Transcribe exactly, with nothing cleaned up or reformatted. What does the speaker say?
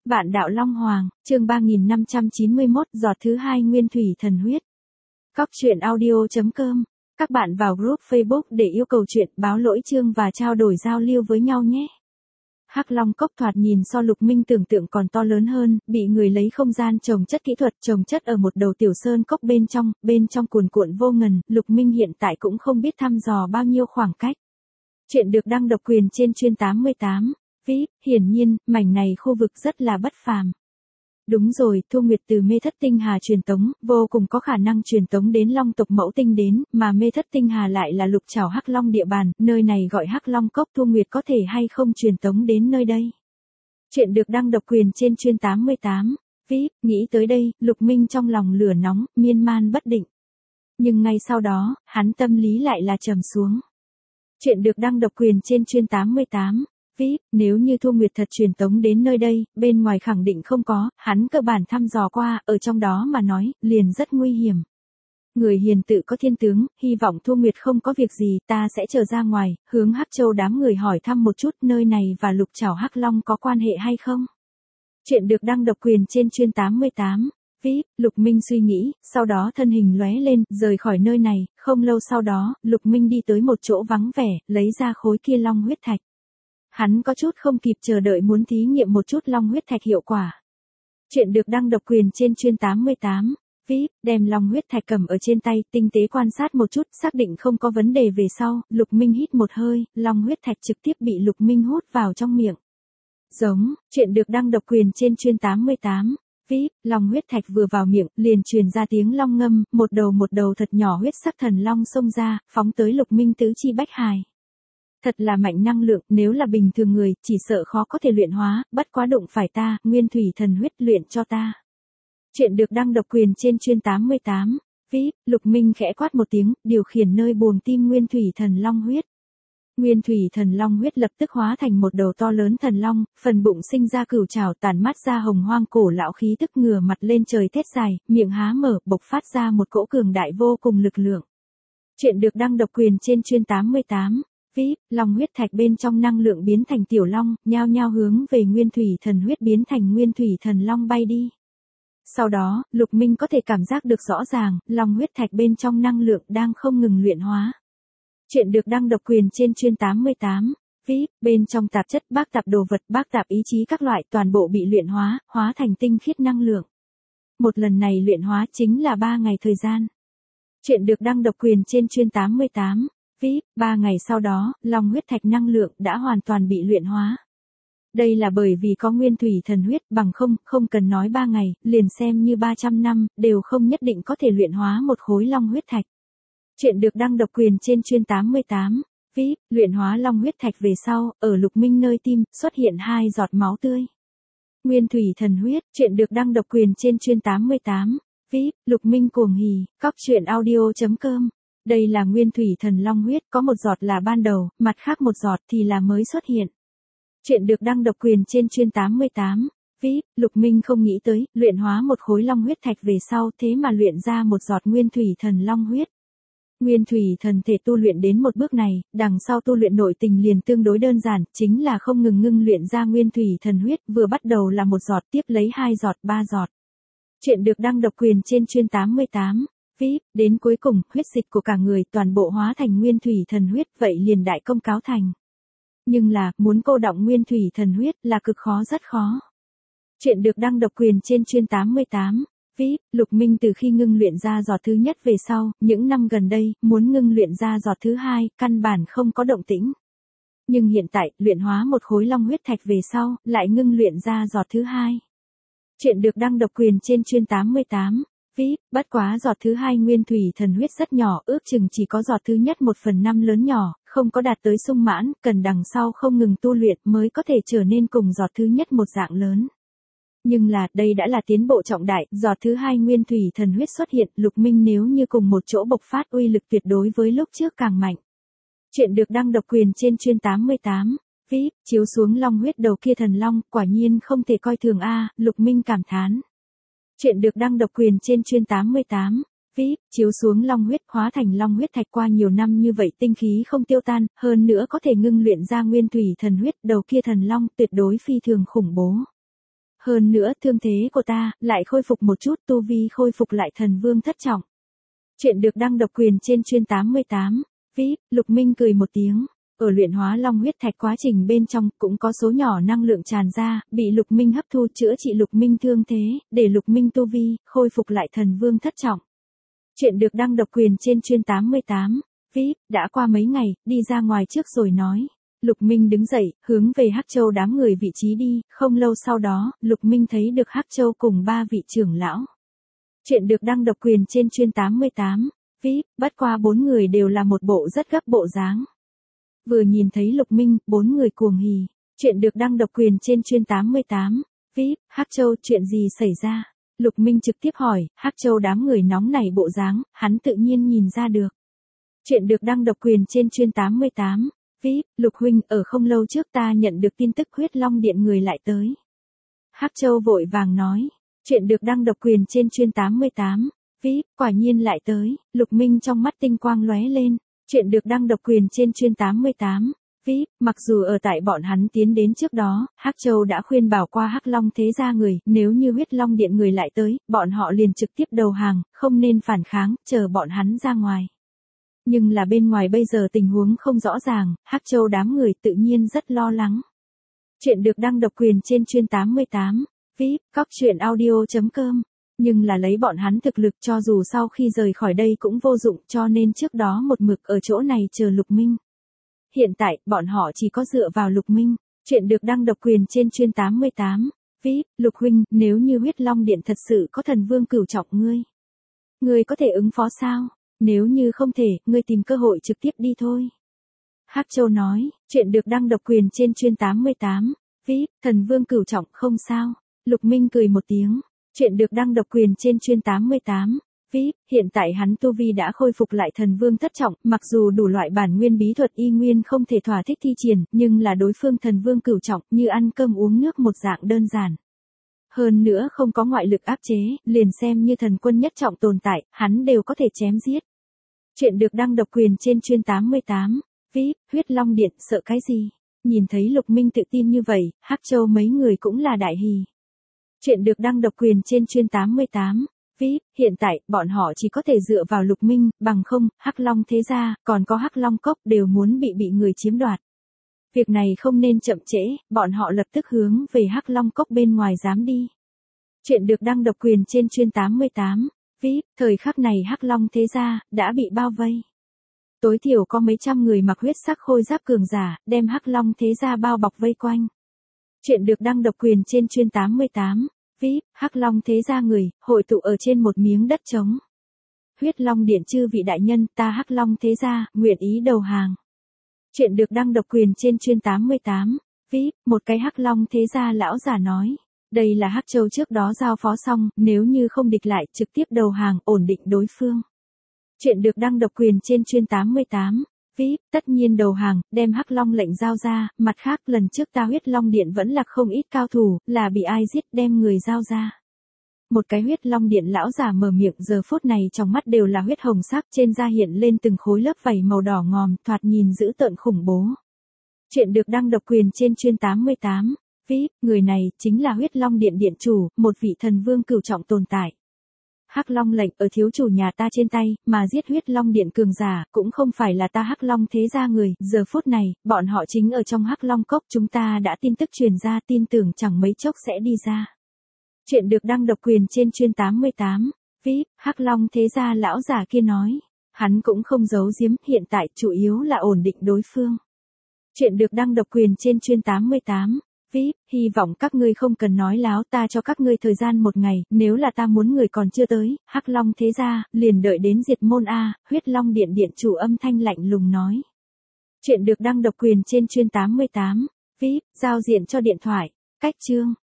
Vạn đạo Long Hoàng, chương ba nghìn năm trăm chín mươi mốt, giọt thứ hai nguyên thủy thần huyết. Cóc truyện audio chấm com. Các bạn vào group Facebook để yêu cầu chuyện, báo lỗi chương và trao đổi giao lưu với nhau nhé. Hắc Long cốc thoạt nhìn so Lục Minh tưởng tượng còn to lớn hơn, bị người lấy không gian trồng chất kỹ thuật trồng chất ở một đầu tiểu sơn cốc bên trong, bên trong cuồn cuộn vô ngần, Lục Minh hiện tại cũng không biết thăm dò bao nhiêu khoảng cách. Chuyện được đăng độc quyền trên chuyên tám mươi tám. vê i pê, hiển nhiên, mảnh này khu vực rất là bất phàm. Đúng rồi, Thu Nguyệt từ Mê Thất Tinh Hà truyền tống, vô cùng có khả năng truyền tống đến Long tộc Mẫu Tinh đến, mà Mê Thất Tinh Hà lại là Lục Trảo Hắc Long địa bàn, nơi này gọi Hắc Long Cốc, Thu Nguyệt có thể hay không truyền tống đến nơi đây. Chuyện được đăng độc quyền trên chuyên tám mươi tám. vê i pê, nghĩ tới đây, Lục Minh trong lòng lửa nóng, miên man bất định. Nhưng ngay sau đó, hắn tâm lý lại là trầm xuống. Chuyện được đăng độc quyền trên chuyên tám mươi tám. vê i pê, nếu như Thu Nguyệt thật truyền tống đến nơi đây, bên ngoài khẳng định không có, hắn cơ bản thăm dò qua, ở trong đó mà nói, liền rất nguy hiểm. Người hiền tự có thiên tướng, hy vọng Thu Nguyệt không có việc gì, ta sẽ chờ ra ngoài, hướng Hắc Châu đám người hỏi thăm một chút nơi này và Lục Trảo Hắc Long có quan hệ hay không. Chuyện được đăng độc quyền trên chuyên tám mươi tám. vê i pê, Lục Minh suy nghĩ, sau đó thân hình lóe lên, rời khỏi nơi này, không lâu sau đó, Lục Minh đi tới một chỗ vắng vẻ, lấy ra khối kia long huyết thạch. Hắn có chút không kịp chờ đợi muốn thí nghiệm một chút long huyết thạch hiệu quả. Chuyện được đăng độc quyền trên chuyên tám mươi tám. vê i pê, đem long huyết thạch cầm ở trên tay, tinh tế quan sát một chút, xác định không có vấn đề về sau, Lục Minh hít một hơi, long huyết thạch trực tiếp bị Lục Minh hút vào trong miệng. Giống, chuyện được đăng độc quyền trên chuyên tám mươi tám. vê i pê, long huyết thạch vừa vào miệng, liền truyền ra tiếng long ngâm, một đầu một đầu thật nhỏ huyết sắc thần long xông ra, phóng tới Lục Minh tứ chi bách hài. Thật là mạnh năng lượng, nếu là bình thường người, chỉ sợ khó có thể luyện hóa, bất quá đụng phải ta, nguyên thủy thần huyết luyện cho ta. Chuyện được đăng độc quyền trên chuyên tám mươi tám. vê i pê, Lục Minh khẽ quát một tiếng, điều khiển nơi buồng tim nguyên thủy thần long huyết. Nguyên thủy thần long huyết lập tức hóa thành một đầu to lớn thần long, phần bụng sinh ra cửu trảo tản mát ra hồng hoang cổ lão khí tức ngửa mặt lên trời thét dài, miệng há mở, bộc phát ra một cỗ cường đại vô cùng lực lượng. Chuyện được đăng độc quyền trên chuyên tám mươi tám. vê i pê, long huyết thạch bên trong năng lượng biến thành tiểu long, nhao nhao hướng về nguyên thủy thần huyết biến thành nguyên thủy thần long bay đi. Sau đó, Lục Minh có thể cảm giác được rõ ràng, long huyết thạch bên trong năng lượng đang không ngừng luyện hóa. Chuyện được đăng độc quyền trên chuyên tám mươi tám. vê i pê, bên trong tạp chất bác tạp đồ vật, bác tạp ý chí các loại toàn bộ bị luyện hóa, hóa thành tinh khiết năng lượng. Một lần này luyện hóa chính là ba ngày thời gian. Chuyện được đăng độc quyền trên chuyên tám mươi tám. vê i pê, ba ngày sau đó, long huyết thạch năng lượng đã hoàn toàn bị luyện hóa. Đây là bởi vì có nguyên thủy thần huyết, bằng không, không cần nói ba ngày, liền xem như ba trăm năm, đều không nhất định có thể luyện hóa một khối long huyết thạch. Chuyện được đăng độc quyền trên chuyên tám mươi tám. vê i pê, luyện hóa long huyết thạch về sau, ở Lục Minh nơi tim, xuất hiện hai giọt máu tươi. Nguyên thủy thần huyết, chuyện được đăng độc quyền trên chuyên tám mươi tám. vê i pê, Lục Minh cuồng hỉ, cóc truyện audio chấm com. Đây là nguyên thủy thần long huyết, có một giọt là ban đầu, mặt khác một giọt thì là mới xuất hiện. Chuyện được đăng độc quyền trên chuyên tám mươi tám. vê i pê, Lục Minh không nghĩ tới, luyện hóa một khối long huyết thạch về sau thế mà luyện ra một giọt nguyên thủy thần long huyết. Nguyên thủy thần thể tu luyện đến một bước này, đằng sau tu luyện nội tình liền tương đối đơn giản, chính là không ngừng ngưng luyện ra nguyên thủy thần huyết, vừa bắt đầu là một giọt, tiếp lấy hai giọt, ba giọt. Chuyện được đăng độc quyền trên chuyên tám mươi tám. vê i pê, đến cuối cùng, huyết dịch của cả người toàn bộ hóa thành nguyên thủy thần huyết, vậy liền đại công cáo thành. Nhưng là, muốn cô đọng nguyên thủy thần huyết là cực khó rất khó. Chuyện được đăng độc quyền trên chuyên tám mươi tám. vê i pê, Lục Minh từ khi ngưng luyện ra giọt thứ nhất về sau, những năm gần đây, muốn ngưng luyện ra giọt thứ hai, căn bản không có động tĩnh. Nhưng hiện tại, luyện hóa một khối long huyết thạch về sau, lại ngưng luyện ra giọt thứ hai. Chuyện được đăng độc quyền trên chuyên tám mươi tám. vê i pê, bất quá giọt thứ hai nguyên thủy thần huyết rất nhỏ, ước chừng chỉ có giọt thứ nhất một phần năm lớn nhỏ, không có đạt tới sung mãn, cần đằng sau không ngừng tu luyện mới có thể trở nên cùng giọt thứ nhất một dạng lớn. Nhưng là, đây đã là tiến bộ trọng đại, giọt thứ hai nguyên thủy thần huyết xuất hiện, Lục Minh nếu như cùng một chỗ bộc phát uy lực tuyệt đối với lúc trước càng mạnh. Chuyện được đăng độc quyền trên chuyên tám mươi tám. vê i pê, chiếu xuống long huyết đầu kia thần long, quả nhiên không thể coi thường a, Lục Minh cảm thán. Chuyện được đăng độc quyền trên chuyên tám mươi tám. vê i pê, chiếu xuống long huyết hóa thành long huyết thạch qua nhiều năm như vậy tinh khí không tiêu tan, hơn nữa có thể ngưng luyện ra nguyên thủy thần huyết, đầu kia thần long tuyệt đối phi thường khủng bố. Hơn nữa thương thế của ta lại khôi phục một chút, tu vi khôi phục lại thần vương thất trọng. Chuyện được đăng độc quyền trên chuyên tám mươi tám. vê i pê, Lục Minh cười một tiếng. Ở luyện hóa long huyết thạch quá trình bên trong cũng có số nhỏ năng lượng tràn ra, bị Lục Minh hấp thu chữa trị Lục Minh thương thế, để Lục Minh tu vi khôi phục lại thần vương thất trọng. Chuyện được đăng độc quyền trên chuyên tám mươi tám. vê i pê, đã qua mấy ngày, đi ra ngoài trước rồi nói. Lục Minh đứng dậy, hướng về Hắc Châu đám người vị trí đi, không lâu sau đó, Lục Minh thấy được Hắc Châu cùng ba vị trưởng lão. Chuyện được đăng độc quyền trên chuyên tám mươi tám. vê i pê, bất qua bốn người đều là một bộ rất gấp bộ dáng. Vừa nhìn thấy Lục Minh, bốn người cuồng hỉ. Chuyện được đăng độc quyền trên chuyên tám mươi tám. vê i pê, Hắc Châu, chuyện gì xảy ra? Lục Minh trực tiếp hỏi, Hắc Châu đám người nóng nảy bộ dáng, hắn tự nhiên nhìn ra được. Chuyện được đăng độc quyền trên chuyên tám mươi tám. vê i pê, Lục huynh, ở không lâu trước ta nhận được tin tức Huyết Long Điện người lại tới. Hắc Châu vội vàng nói. Chuyện được đăng độc quyền trên chuyên tám mươi tám. vê i pê, quả nhiên lại tới. Lục Minh trong mắt tinh quang lóe lên. Chuyện được đăng độc quyền trên chuyên tám mươi tám. vê i pê, mặc dù ở tại bọn hắn tiến đến trước đó, Hắc Châu đã khuyên bảo qua Hắc Long thế gia người, nếu như Huyết Long Điện người lại tới, bọn họ liền trực tiếp đầu hàng, không nên phản kháng, chờ bọn hắn ra ngoài. Nhưng là bên ngoài bây giờ tình huống không rõ ràng, Hắc Châu đám người tự nhiên rất lo lắng. Chuyện được đăng độc quyền trên chuyên tám mươi tám. vê i pê, cóc truyện audio chấm com. Nhưng là lấy bọn hắn thực lực, cho dù sau khi rời khỏi đây cũng vô dụng, cho nên trước đó một mực ở chỗ này chờ Lục Minh. Hiện tại, bọn họ chỉ có dựa vào Lục Minh. Chuyện được đăng độc quyền trên chuyên tám mươi tám. vê i pê, Lục huynh, nếu như Huyết Long Điện thật sự có thần vương cửu trọng ngươi, ngươi có thể ứng phó sao? Nếu như không thể, ngươi tìm cơ hội trực tiếp đi thôi. Hắc Châu nói, chuyện được đăng độc quyền trên chuyên tám mươi tám. vê i pê, thần vương cửu trọng không sao. Lục Minh cười một tiếng. Chuyện được đăng độc quyền trên chuyên tám mươi tám. vê i pê, hiện tại hắn tu vi đã khôi phục lại thần vương thất trọng, mặc dù đủ loại bản nguyên bí thuật y nguyên không thể thỏa thích thi triển, nhưng là đối phương thần vương cửu trọng, như ăn cơm uống nước một dạng đơn giản. Hơn nữa không có ngoại lực áp chế, liền xem như thần quân nhất trọng tồn tại, hắn đều có thể chém giết. Chuyện được đăng độc quyền trên chuyên tám mươi tám. vê i pê, Huyết Long Điện, sợ cái gì? Nhìn thấy Lục Minh tự tin như vậy, Hắc Châu mấy người cũng là đại hỉ. Chuyện được đăng độc quyền trên chuyên tám mươi tám. vê i pê, hiện tại, bọn họ chỉ có thể dựa vào Lục Minh, bằng không, Hắc Long thế gia, còn có Hắc Long Cốc đều muốn bị bị người chiếm đoạt. Việc này không nên chậm trễ, bọn họ lập tức hướng về Hắc Long Cốc bên ngoài dám đi. Chuyện được đăng độc quyền trên chuyên tám mươi tám. vê i pê, thời khắc này Hắc Long thế gia đã bị bao vây. Tối thiểu có mấy trăm người mặc huyết sắc khôi giáp cường giả, đem Hắc Long thế gia bao bọc vây quanh. Chuyện được đăng độc quyền trên chuyên tám mươi tám. vê i pê, Hắc Long thế gia người, hội tụ ở trên một miếng đất trống. Huyết Long Điện chư vị đại nhân, ta Hắc Long thế gia, nguyện ý đầu hàng. Chuyện được đăng độc quyền trên chuyên tám mươi tám. vê i pê, một cái Hắc Long thế gia lão giả nói. Đây là Hắc Châu trước đó giao phó xong, nếu như không địch lại, trực tiếp đầu hàng, ổn định đối phương. Chuyện được đăng độc quyền trên chuyên tám mươi tám. vê i pê, tất nhiên đầu hàng, đem Hắc Long lệnh giao ra, mặt khác lần trước ta Huyết Long Điện vẫn là không ít cao thủ, là bị ai giết đem người giao ra. Một cái Huyết Long Điện lão giả mở miệng, giờ phút này trong mắt đều là huyết hồng sắc, trên da hiện lên từng khối lớp vảy màu đỏ ngòm, thoạt nhìn dữ tợn khủng bố. Chuyện được đăng độc quyền trên chuyên tám mươi tám. vê i pê, người này chính là Huyết Long Điện điện chủ, một vị thần vương cửu trọng tồn tại. Hắc Long lệnh ở thiếu chủ nhà ta trên tay, mà giết Huyết Long Điện cường giả, cũng không phải là ta Hắc Long thế gia người, giờ phút này, bọn họ chính ở trong Hắc Long Cốc, chúng ta đã tin tức truyền ra, tin tưởng chẳng mấy chốc sẽ đi ra. Chuyện được đăng độc quyền trên chuyên tám mươi tám. vê i pê, Hắc Long thế gia lão giả kia nói. Hắn cũng không giấu giếm, hiện tại chủ yếu là ổn định đối phương. Chuyện được đăng độc quyền trên chuyên tám mươi tám. vê i pê, hy vọng các ngươi không cần nói láo, ta cho các ngươi thời gian một ngày, nếu là ta muốn người còn chưa tới, Hắc Long thế gia, liền đợi đến diệt môn A, Huyết Long Điện điện chủ âm thanh lạnh lùng nói. Chuyện được đăng độc quyền trên chuyên tám mươi tám. vê i pê, giao diện cho điện thoại, cách chương.